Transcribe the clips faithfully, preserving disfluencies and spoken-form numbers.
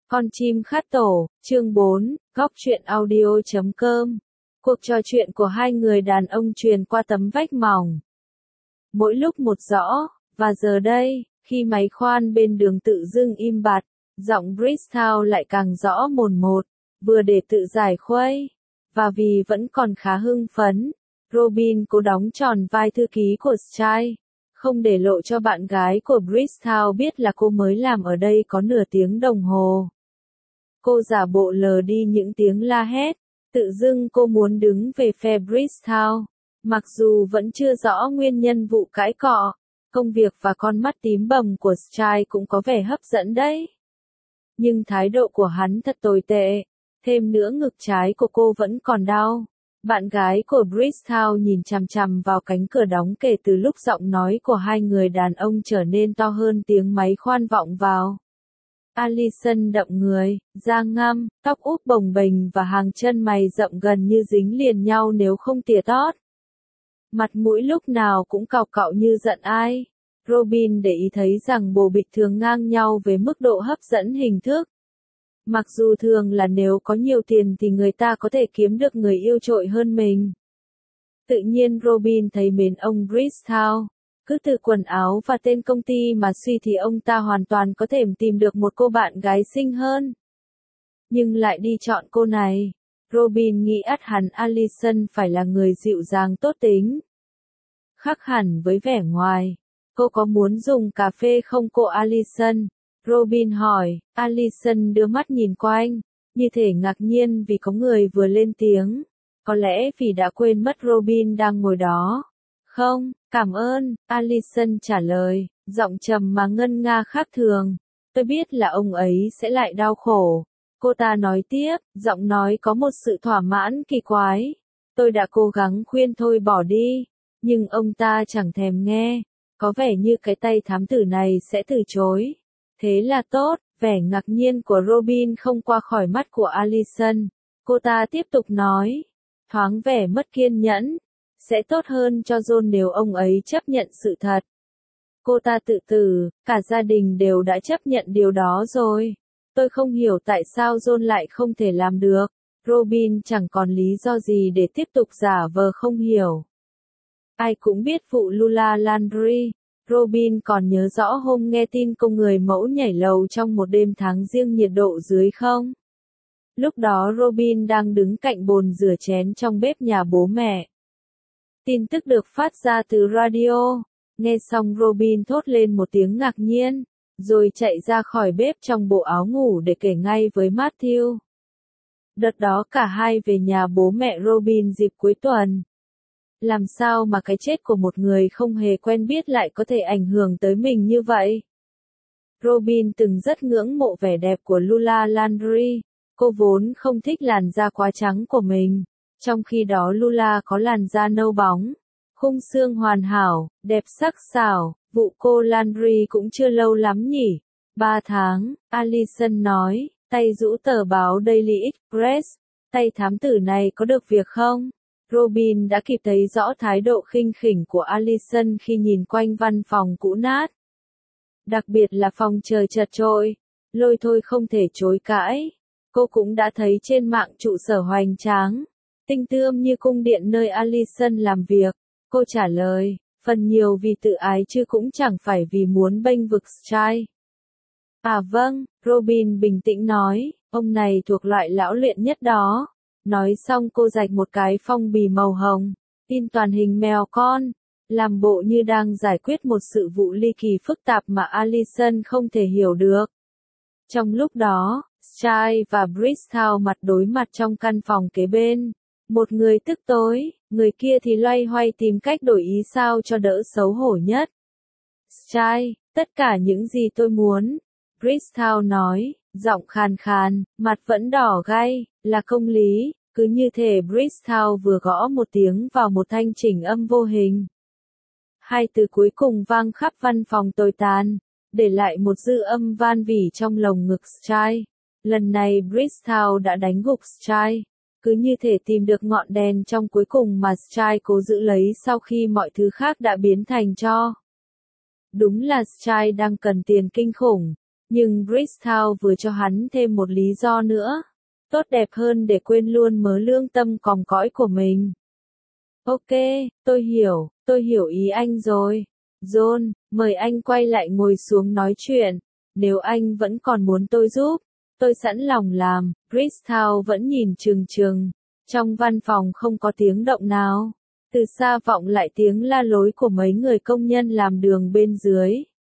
Con chim khát tổ, chương bốn, góc truyện audio chấm com. Cuộc trò chuyện của hai người đàn ông truyền qua tấm vách mỏng. Mỗi lúc một rõ, và giờ đây, khi máy khoan bên đường tự dưng im bặt, giọng Bristow lại càng rõ mồn một, vừa để tự giải khuây. Và vì vẫn còn khá hưng phấn, Robin cố đóng tròn vai thư ký của Sky, không để lộ cho bạn gái của Bristow biết là cô mới làm ở đây có nửa tiếng đồng hồ. Cô giả bộ lờ đi những tiếng la hét, tự dưng cô muốn đứng về phe Bristow, mặc dù vẫn chưa rõ nguyên nhân vụ cãi cọ. Công việc và con mắt tím bầm của Sky cũng có vẻ hấp dẫn đấy. Nhưng thái độ của hắn thật tồi tệ, thêm nữa ngực trái của cô vẫn còn đau. Bạn gái của Bristow nhìn chằm chằm vào cánh cửa đóng kể từ lúc giọng nói của hai người đàn ông trở nên to hơn tiếng máy khoan vọng vào. Alison đậm người, da ngăm, tóc úp bồng bềnh và hàng chân mày rậm gần như dính liền nhau nếu không tỉa tót. Mặt mũi lúc nào cũng cọc cạo như giận ai. Robin để ý thấy rằng bồ bịch thường ngang nhau về mức độ hấp dẫn hình thức. Mặc dù thường là nếu có nhiều tiền thì người ta có thể kiếm được người yêu trội hơn mình. Tự nhiên Robin thấy mến ông Bristow. Cứ từ quần áo và tên công ty mà suy thì ông ta hoàn toàn có thể tìm được một cô bạn gái xinh hơn. Nhưng lại đi chọn cô này. Robin nghĩ ắt hẳn Alison phải là người dịu dàng tốt tính. Khác hẳn với vẻ ngoài. Cô có muốn dùng cà phê không cô Alison? Robin hỏi. Alison đưa mắt nhìn quanh, như thể ngạc nhiên vì có người vừa lên tiếng. Có lẽ vì đã quên mất Robin đang ngồi đó. Không, cảm ơn, Alison trả lời, giọng trầm mà ngân nga khác thường. Tôi biết là ông ấy sẽ lại đau khổ. Cô ta nói tiếp, giọng nói có một sự thỏa mãn kỳ quái. Tôi đã cố gắng khuyên thôi bỏ đi, nhưng ông ta chẳng thèm nghe. Có vẻ như cái tay thám tử này sẽ từ chối. Thế là tốt, vẻ ngạc nhiên của Robin không qua khỏi mắt của Alison. Cô ta tiếp tục nói, thoáng vẻ mất kiên nhẫn. Sẽ tốt hơn cho John nếu ông ấy chấp nhận sự thật. Cô ta tự tử, cả gia đình đều đã chấp nhận điều đó rồi. Tôi không hiểu tại sao John lại không thể làm được. Robin chẳng còn lý do gì để tiếp tục giả vờ không hiểu. Ai cũng biết vụ Lula Landry. Robin còn nhớ rõ hôm nghe tin cô người mẫu nhảy lầu trong một đêm tháng giêng nhiệt độ dưới không? Lúc đó Robin đang đứng cạnh bồn rửa chén trong bếp nhà bố mẹ. Tin tức được phát ra từ radio. Nghe xong Robin thốt lên một tiếng ngạc nhiên, rồi chạy ra khỏi bếp trong bộ áo ngủ để kể ngay với Matthew. Đợt đó cả hai về nhà bố mẹ Robin dịp cuối tuần. Làm sao mà cái chết của một người không hề quen biết lại có thể ảnh hưởng tới mình như vậy? Robin từng rất ngưỡng mộ vẻ đẹp của Lula Landry. Cô vốn không thích làn da quá trắng của mình. Trong khi đó Lula có làn da nâu bóng, khung xương hoàn hảo, đẹp sắc sảo. Vụ cô Landry cũng chưa lâu lắm nhỉ? Ba tháng, Alison nói, tay rũ tờ báo Daily Express. Tay thám tử này có được việc không? Robin đã kịp thấy rõ thái độ khinh khỉnh của Alison khi nhìn quanh văn phòng cũ nát. Đặc biệt là phòng chờ chật chội, lôi thôi không thể chối cãi. Cô cũng đã thấy trên mạng trụ sở hoành tráng, tinh tươm như cung điện nơi Alison làm việc. Cô trả lời, phần nhiều vì tự ái chứ cũng chẳng phải vì muốn bênh vực Sky. À vâng, Robin bình tĩnh nói, ông này thuộc loại lão luyện nhất đó. Nói xong cô rạch một cái phong bì màu hồng, in toàn hình mèo con, làm bộ như đang giải quyết một sự vụ ly kỳ phức tạp mà Alison không thể hiểu được. Trong lúc đó, Sky và Bristow mặt đối mặt trong căn phòng kế bên. Một người tức tối, người kia thì loay hoay tìm cách đổi ý sao cho đỡ xấu hổ nhất. Sky, tất cả những gì tôi muốn, Bristow nói, giọng khàn khàn, mặt vẫn đỏ gay, là công lý, cứ như thể Bristow vừa gõ một tiếng vào một thanh chỉnh âm vô hình. Hai từ cuối cùng vang khắp văn phòng tồi tàn, để lại một dư âm van vỉ trong lồng ngực Sky. Lần này Bristow đã đánh gục Sky, cứ như thể tìm được ngọn đèn trong cuối cùng mà Sky cố giữ lấy sau khi mọi thứ khác đã biến thành tro. Đúng là Sky đang cần tiền kinh khủng, Nhưng Bristol vừa cho hắn thêm một lý do nữa. Tốt đẹp hơn để quên luôn mớ lương tâm còng cõi của mình. Ok, tôi hiểu, tôi hiểu ý anh rồi. John, mời anh quay lại ngồi xuống nói chuyện. Nếu anh vẫn còn muốn tôi giúp, tôi sẵn lòng làm. Bristol vẫn nhìn trừng trừng. Trong văn phòng không có tiếng động nào. Từ xa vọng lại tiếng la lối của mấy người công nhân làm đường bên dưới.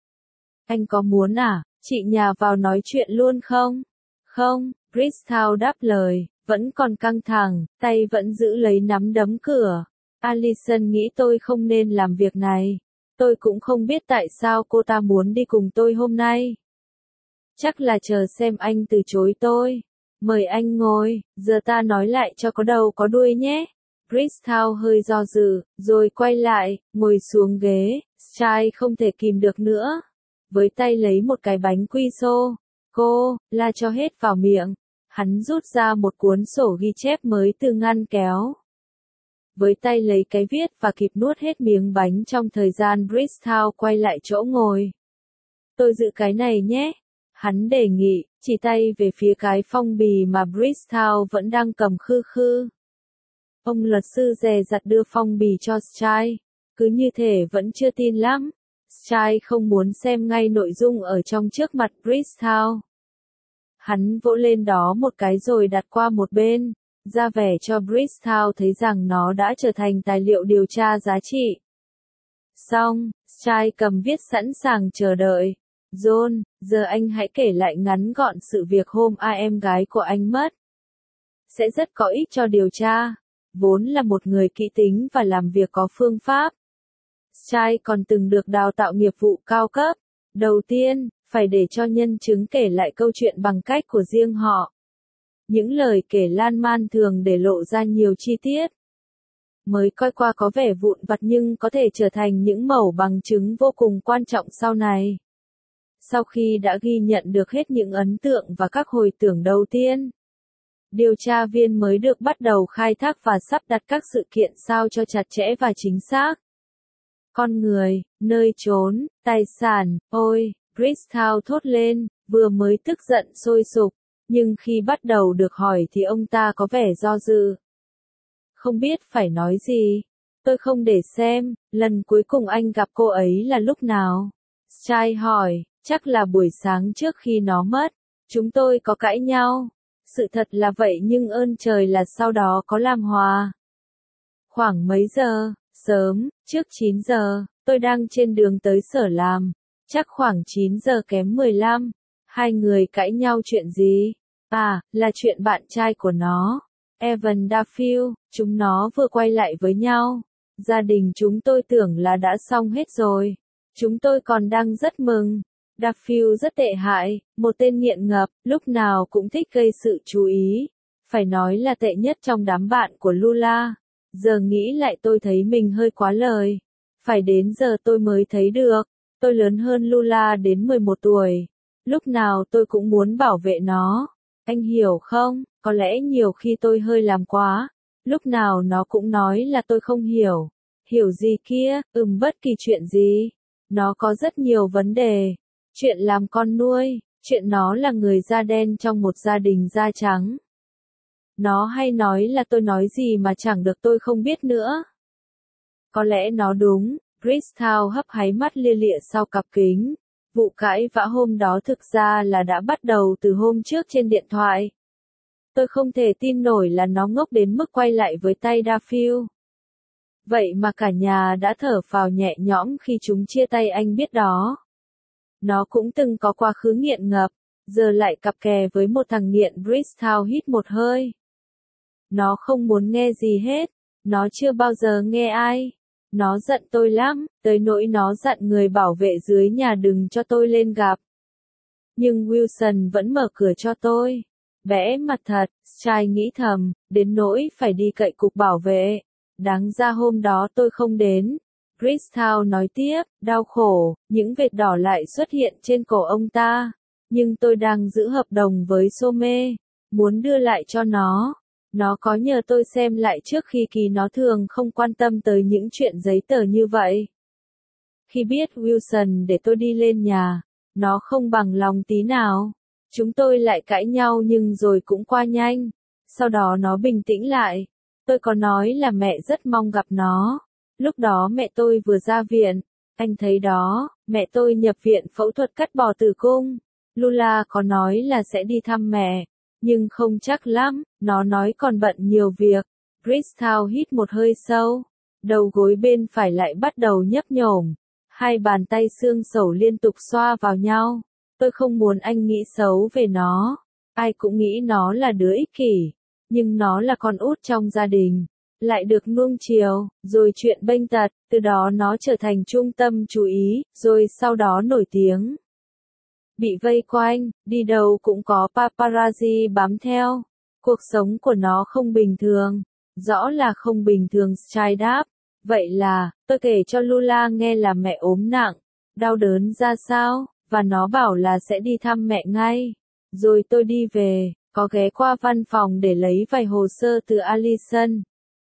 Anh có muốn à, chị nhà vào nói chuyện luôn không? Không, Bristol đáp lời, vẫn còn căng thẳng, tay vẫn giữ lấy nắm đấm cửa. Alison nghĩ tôi không nên làm việc này. Tôi cũng không biết tại sao cô ta muốn đi cùng tôi hôm nay. Chắc là chờ xem anh từ chối tôi. Mời anh ngồi, giờ ta nói lại cho có đầu có đuôi nhé. Bristol hơi do dự, rồi quay lại, ngồi xuống ghế. Chai không thể kìm được nữa. Với tay lấy một cái bánh quy xô. Cô, la cho hết vào miệng. Hắn rút ra một cuốn sổ ghi chép mới từ ngăn kéo. Với tay lấy cái viết và kịp nuốt hết miếng bánh trong thời gian Bristol quay lại chỗ ngồi. Tôi giữ cái này nhé. Hắn đề nghị, chỉ tay về phía cái phong bì mà Bristol vẫn đang cầm khư khư. Ông luật sư dè dặt đưa phong bì cho Chai. Cứ như thể vẫn chưa tin lắm. Chai không muốn xem ngay nội dung ở trong trước mặt Bristol. Hắn vỗ lên đó một cái rồi đặt qua một bên, ra vẻ cho Bristol thấy rằng nó đã trở thành tài liệu điều tra giá trị. Xong, Chai cầm viết sẵn sàng chờ đợi. John, giờ anh hãy kể lại ngắn gọn sự việc hôm ai em gái của anh mất. Sẽ rất có ích cho điều tra. Vốn là một người kỹ tính và làm việc có phương pháp. Chai còn từng được đào tạo nghiệp vụ cao cấp. Đầu tiên, phải để cho nhân chứng kể lại câu chuyện bằng cách của riêng họ. Những lời kể lan man thường để lộ ra nhiều chi tiết. Mới coi qua có vẻ vụn vặt nhưng có thể trở thành những mẩu bằng chứng vô cùng quan trọng sau này. Sau khi đã ghi nhận được hết những ấn tượng và các hồi tưởng đầu tiên, điều tra viên mới được bắt đầu khai thác và sắp đặt các sự kiện sao cho chặt chẽ và chính xác. Con người, nơi trốn, tài sản, ôi, Bristol thốt lên, vừa mới tức giận sôi sục, nhưng khi bắt đầu được hỏi thì ông ta có vẻ do dự. Không biết phải nói gì. Tôi không để xem, lần cuối cùng anh gặp cô ấy là lúc nào? Chai hỏi, chắc là buổi sáng trước khi nó mất. Chúng tôi có cãi nhau. Sự thật là vậy nhưng ơn trời là sau đó có làm hòa. Khoảng mấy giờ? Sớm, trước chín giờ, tôi đang trên đường tới sở làm. Chắc khoảng chín giờ kém mười lăm. Hai người cãi nhau chuyện gì? À, là chuyện bạn trai của nó. Evan Duffield, chúng nó vừa quay lại với nhau. Gia đình chúng tôi tưởng là đã xong hết rồi. Chúng tôi còn đang rất mừng. Duffield rất tệ hại, một tên nghiện ngập, lúc nào cũng thích gây sự chú ý. Phải nói là tệ nhất trong đám bạn của Lula. Giờ nghĩ lại tôi thấy mình hơi quá lời. Phải đến giờ tôi mới thấy được. Tôi lớn hơn Lula đến mười một tuổi. Lúc nào tôi cũng muốn bảo vệ nó. Anh hiểu không? Có lẽ nhiều khi tôi hơi làm quá. Lúc nào nó cũng nói là tôi không hiểu. Hiểu gì kia, ừm bất kỳ chuyện gì. Nó có rất nhiều vấn đề. Chuyện làm con nuôi, chuyện nó là người da đen trong một gia đình da trắng. Nó hay nói là tôi nói gì mà chẳng được tôi không biết nữa. Có lẽ nó đúng, Bristol hấp háy mắt lia lịa sau cặp kính. Vụ cãi vã hôm đó thực ra là đã bắt đầu từ hôm trước trên điện thoại. Tôi không thể tin nổi là nó ngốc đến mức quay lại với tay Duffield. Vậy mà cả nhà đã thở phào nhẹ nhõm khi chúng chia tay anh biết đó. Nó cũng từng có quá khứ nghiện ngập, giờ lại cặp kè với một thằng nghiện. Bristol hít một hơi. Nó không muốn nghe gì hết, nó chưa bao giờ nghe ai. Nó giận tôi lắm, tới nỗi nó dặn người bảo vệ dưới nhà đừng cho tôi lên gặp. Nhưng Wilson vẫn mở cửa cho tôi. Bẽ mặt thật, Chai nghĩ thầm, đến nỗi phải đi cậy cục bảo vệ. Đáng ra hôm đó tôi không đến. Bristol nói tiếp, đau khổ, những vệt đỏ lại xuất hiện trên cổ ông ta. Nhưng tôi đang giữ hợp đồng với Some, muốn đưa lại cho nó. Nó có nhờ tôi xem lại trước khi ký, nó thường không quan tâm tới những chuyện giấy tờ như vậy. Khi biết Wilson để tôi đi lên nhà, Nó không bằng lòng tí nào. Chúng tôi lại cãi nhau nhưng rồi cũng qua nhanh. Sau đó nó bình tĩnh lại. Tôi có nói là mẹ rất mong gặp nó. Lúc đó mẹ tôi vừa ra viện. Anh thấy đó, mẹ tôi nhập viện phẫu thuật cắt bỏ tử cung. Lula có nói là sẽ đi thăm mẹ. Nhưng không chắc lắm, nó nói còn bận nhiều việc. Bristol hít một hơi sâu. Đầu gối bên phải lại bắt đầu nhấp nhổm. Hai bàn tay xương sẩu liên tục xoa vào nhau. Tôi không muốn anh nghĩ xấu về nó. Ai cũng nghĩ nó là đứa ích kỷ. Nhưng nó là con út trong gia đình. Lại được nuông chiều, rồi chuyện bênh tật, từ đó nó trở thành trung tâm chú ý, rồi sau đó nổi tiếng. Bị vây quanh, đi đâu cũng có paparazzi bám theo. Cuộc sống của nó không bình thường. Rõ là không bình thường Sky đáp. Vậy là, tôi kể cho Lula nghe là mẹ ốm nặng, đau đớn ra sao, và nó bảo là sẽ đi thăm mẹ ngay. Rồi tôi đi về, có ghé qua văn phòng để lấy vài hồ sơ từ Allison.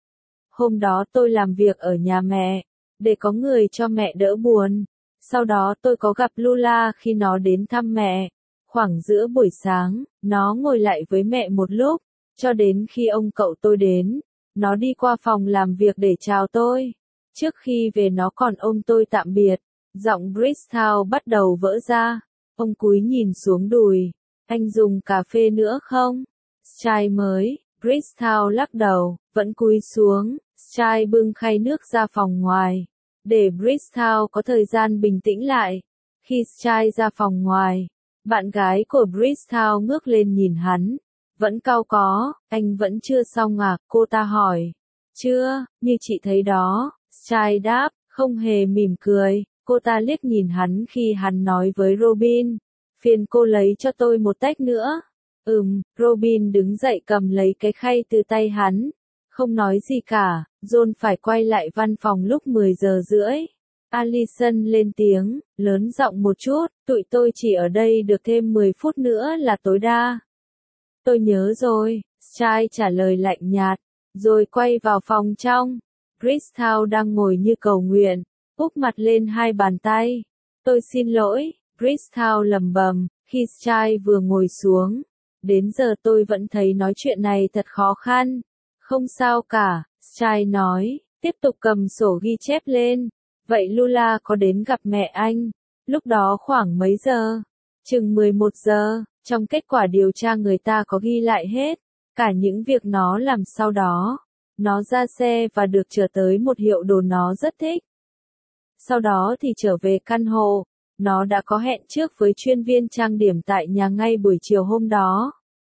Hôm đó tôi làm việc ở nhà mẹ, để có người cho mẹ đỡ buồn. Sau đó tôi có gặp Lula khi nó đến thăm mẹ. Khoảng giữa buổi sáng, nó ngồi lại với mẹ một lúc, cho đến khi ông cậu tôi đến. Nó đi qua phòng làm việc để chào tôi. Trước khi về nó còn ôm tôi tạm biệt. Giọng Bristol bắt đầu vỡ ra. Ông cúi nhìn xuống đùi. Anh dùng cà phê nữa không? Chai mới. Bristol lắc đầu, vẫn cúi xuống. Chai bưng khay nước ra phòng ngoài. Để Bristol có thời gian bình tĩnh lại. Khi Chai ra phòng ngoài, bạn gái của Bristol ngước lên nhìn hắn. Vẫn cau có, anh vẫn chưa xong à, cô ta hỏi. Chưa, như chị thấy đó, Chai đáp, không hề mỉm cười. Cô ta liếc nhìn hắn khi hắn nói với Robin. Phiền cô lấy cho tôi một tách nữa. Ừm, Robin đứng dậy cầm lấy cái khay từ tay hắn. Không nói gì cả, John phải quay lại văn phòng lúc mười giờ rưỡi. Allison lên tiếng, lớn giọng một chút, tụi tôi chỉ ở đây được thêm mười phút nữa là tối đa. Tôi nhớ rồi, Chai trả lời lạnh nhạt, rồi quay vào phòng trong. Bristol đang ngồi như cầu nguyện, úp mặt lên hai bàn tay. Tôi xin lỗi, Bristol lầm bầm, khi Chai vừa ngồi xuống. Đến giờ tôi vẫn thấy nói chuyện này thật khó khăn. Không sao cả, Chai nói, tiếp tục cầm sổ ghi chép lên. Vậy Lula có đến gặp mẹ anh? Lúc đó khoảng mấy giờ? Chừng mười một giờ. Trong kết quả điều tra người ta có ghi lại hết, cả những việc nó làm sau đó. Nó ra xe và được trở tới một hiệu đồ nó rất thích. Sau đó thì trở về căn hộ. Nó đã có hẹn trước với chuyên viên trang điểm tại nhà ngay buổi chiều hôm đó.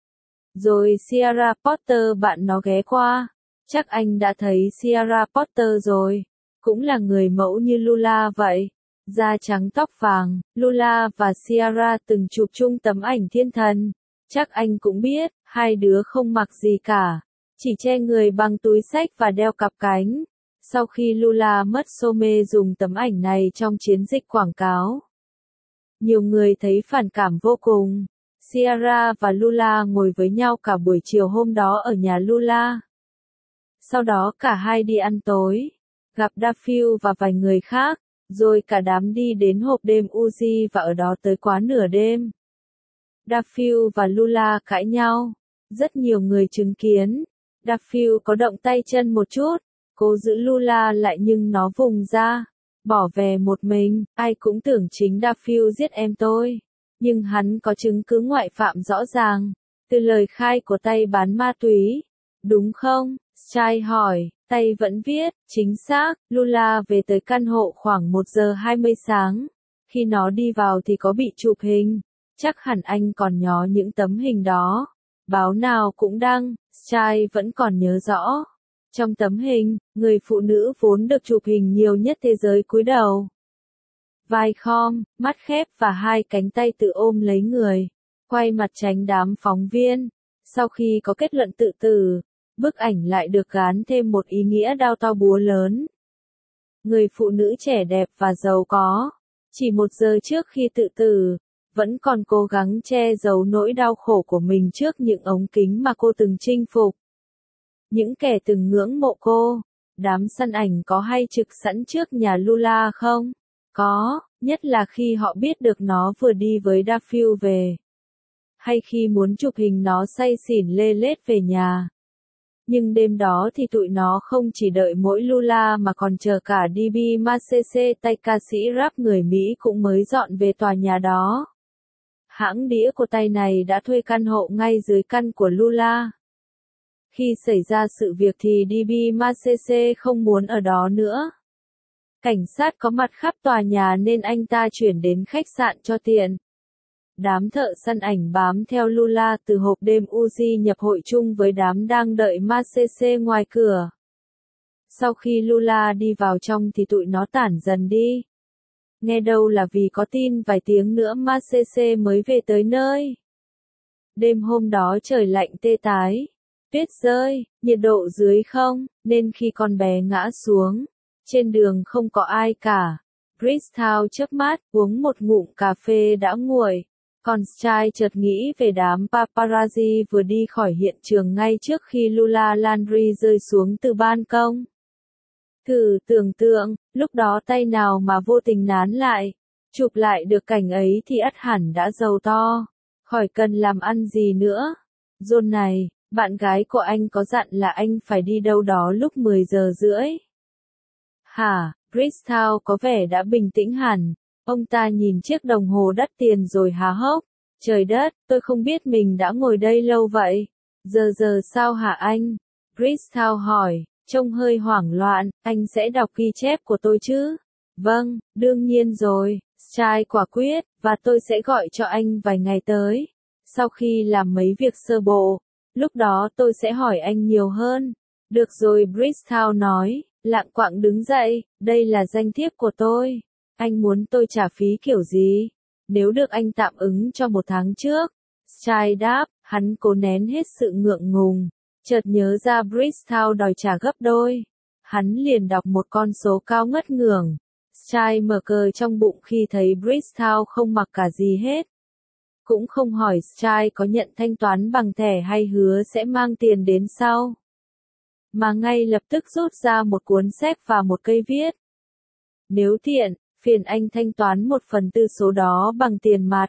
Rồi Sierra Potter bạn nó ghé qua. Chắc anh đã thấy Sierra Potter rồi. Cũng là người mẫu như Lula vậy. Da trắng tóc vàng, Lula và Sierra từng chụp chung tấm ảnh thiên thần. Chắc anh cũng biết, hai đứa không mặc gì cả. Chỉ che người bằng túi xách và đeo cặp cánh. Sau khi Lula mất Some dùng tấm ảnh này trong chiến dịch quảng cáo. Nhiều người thấy phản cảm vô cùng. Sierra và Lula ngồi với nhau cả buổi chiều hôm đó ở nhà Lula. Sau đó cả hai đi ăn tối, gặp Duffield và vài người khác, rồi cả đám đi đến hộp đêm Uzi và ở đó tới quá nửa đêm. Duffield và Lula cãi nhau. Rất nhiều người chứng kiến. Duffield có động tay chân một chút, cố giữ Lula lại nhưng nó vùng ra, bỏ về một mình. Ai cũng tưởng chính Duffield giết em tôi. Nhưng hắn có chứng cứ ngoại phạm rõ ràng, từ lời khai của tay bán ma túy. Đúng không? Chai hỏi. Tay vẫn viết, chính xác. Lula về tới căn hộ khoảng một giờ hai mươi sáng. Khi nó đi vào thì có bị chụp hình. Chắc hẳn anh còn nhớ những tấm hình đó. Báo nào cũng đăng. Chai vẫn còn nhớ rõ. Trong tấm hình, người phụ nữ vốn được chụp hình nhiều nhất thế giới cúi đầu. Vai khom, mắt khép và hai cánh tay tự ôm lấy người. Quay mặt tránh đám phóng viên. Sau khi có kết luận tự tử, bức ảnh lại được gán thêm một ý nghĩa đao to búa lớn. Người phụ nữ trẻ đẹp và giàu có, chỉ một giờ trước khi tự tử, vẫn còn cố gắng che giấu nỗi đau khổ của mình trước những ống kính mà cô từng chinh phục. Những kẻ từng ngưỡng mộ cô, đám săn ảnh có hay trực sẵn trước nhà Lula không? Có, Nhất là khi họ biết được nó vừa đi với Daffield về. Hay khi muốn chụp hình nó say xỉn lê lết về nhà. Nhưng đêm đó thì tụi nó không chỉ đợi mỗi Lula mà còn chờ cả đê bê Macese, tay ca sĩ rap người Mỹ cũng mới dọn về tòa nhà đó. Hãng đĩa của tay này đã thuê căn hộ ngay dưới căn của Lula. Khi xảy ra sự việc thì đê bê Macese không muốn ở đó nữa. Cảnh sát có mặt khắp tòa nhà nên anh ta chuyển đến khách sạn cho tiện. Đám thợ săn ảnh bám theo Lula từ hộp đêm Uzi nhập hội chung với đám đang đợi Macese ngoài cửa. Sau khi Lula đi vào trong thì tụi nó tản dần đi. Nghe đâu là vì có tin vài tiếng nữa Macese mới về tới nơi. Đêm hôm đó trời lạnh tê tái. Tuyết rơi, nhiệt độ dưới không, nên khi con bé ngã xuống, trên đường không có ai cả. Bristow chớp mắt, uống một ngụm cà phê đã nguội. Còn Sky chợt nghĩ về đám paparazzi vừa đi khỏi hiện trường ngay trước khi Lula Landry rơi xuống từ ban công. Thử tưởng tượng, lúc đó tay nào mà vô tình nán lại, chụp lại được cảnh ấy thì ắt hẳn đã giàu to, khỏi cần làm ăn gì nữa. John này, bạn gái của anh có dặn là anh phải đi đâu đó lúc mười giờ rưỡi. Hả, Bristow có vẻ đã bình tĩnh hẳn. Ông ta nhìn chiếc đồng hồ đắt tiền rồi há hốc. Trời đất, tôi không biết mình đã ngồi đây lâu vậy. Giờ giờ sao hả anh? Bristow hỏi, trông hơi hoảng loạn, anh sẽ đọc ghi chép của tôi chứ? Vâng, đương nhiên rồi, Sky quả quyết, và tôi sẽ gọi cho anh vài ngày tới. Sau khi làm mấy việc sơ bộ, lúc đó tôi sẽ hỏi anh nhiều hơn. Được rồi, Bristow nói, lạng quạng đứng dậy, đây là danh thiếp của tôi. Anh muốn tôi trả phí kiểu gì? Nếu được anh tạm ứng cho một tháng trước. Sky đáp, hắn cố nén hết sự ngượng ngùng. Chợt nhớ ra Bristow đòi trả gấp đôi. Hắn liền đọc một con số cao ngất ngưởng. Sky mở cờ trong bụng khi thấy Bristow không mặc cả gì hết. Cũng không hỏi Sky có nhận thanh toán bằng thẻ hay hứa sẽ mang tiền đến sau. Mà ngay lập tức rút ra một cuốn sách và một cây viết. Nếu tiện, phiền anh thanh toán một phần tư số đó bằng tiền mặt.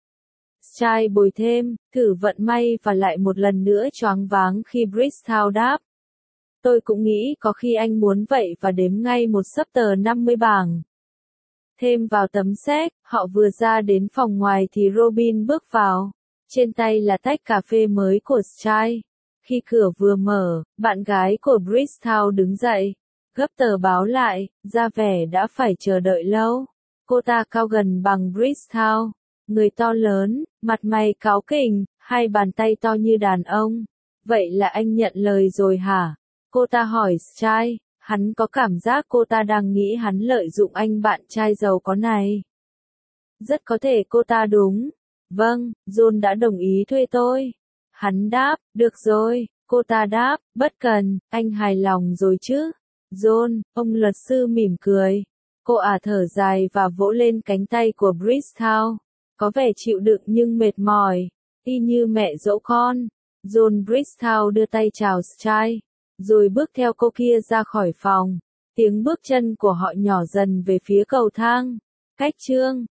Sky bồi thêm, thử vận may và lại một lần nữa choáng váng khi Bristow đáp. Tôi cũng nghĩ có khi anh muốn vậy và đếm ngay một xấp tờ năm mươi bảng. Thêm vào tấm séc, họ vừa ra đến phòng ngoài thì Robin bước vào. Trên tay là tách cà phê mới của Sky. Khi cửa vừa mở, bạn gái của Bristow đứng dậy, gấp tờ báo lại, ra vẻ đã phải chờ đợi lâu. Cô ta cao gần bằng Bristow, người to lớn, mặt mày cáu kỉnh, hai bàn tay to như đàn ông. Vậy là anh nhận lời rồi hả? Cô ta hỏi Sky, hắn có cảm giác cô ta đang nghĩ hắn lợi dụng anh bạn trai giàu có này. Rất có thể cô ta đúng. Vâng, John đã đồng ý thuê tôi. Hắn đáp, được rồi, cô ta đáp, bất cần, anh hài lòng rồi chứ. John, ông luật sư mỉm cười. Cô ả thở dài và vỗ lên cánh tay của Bristow. Có vẻ chịu đựng nhưng mệt mỏi, y như mẹ dỗ con. John Bristow đưa tay chào Sky, rồi bước theo cô kia ra khỏi phòng. Tiếng bước chân của họ nhỏ dần về phía cầu thang. Cách chương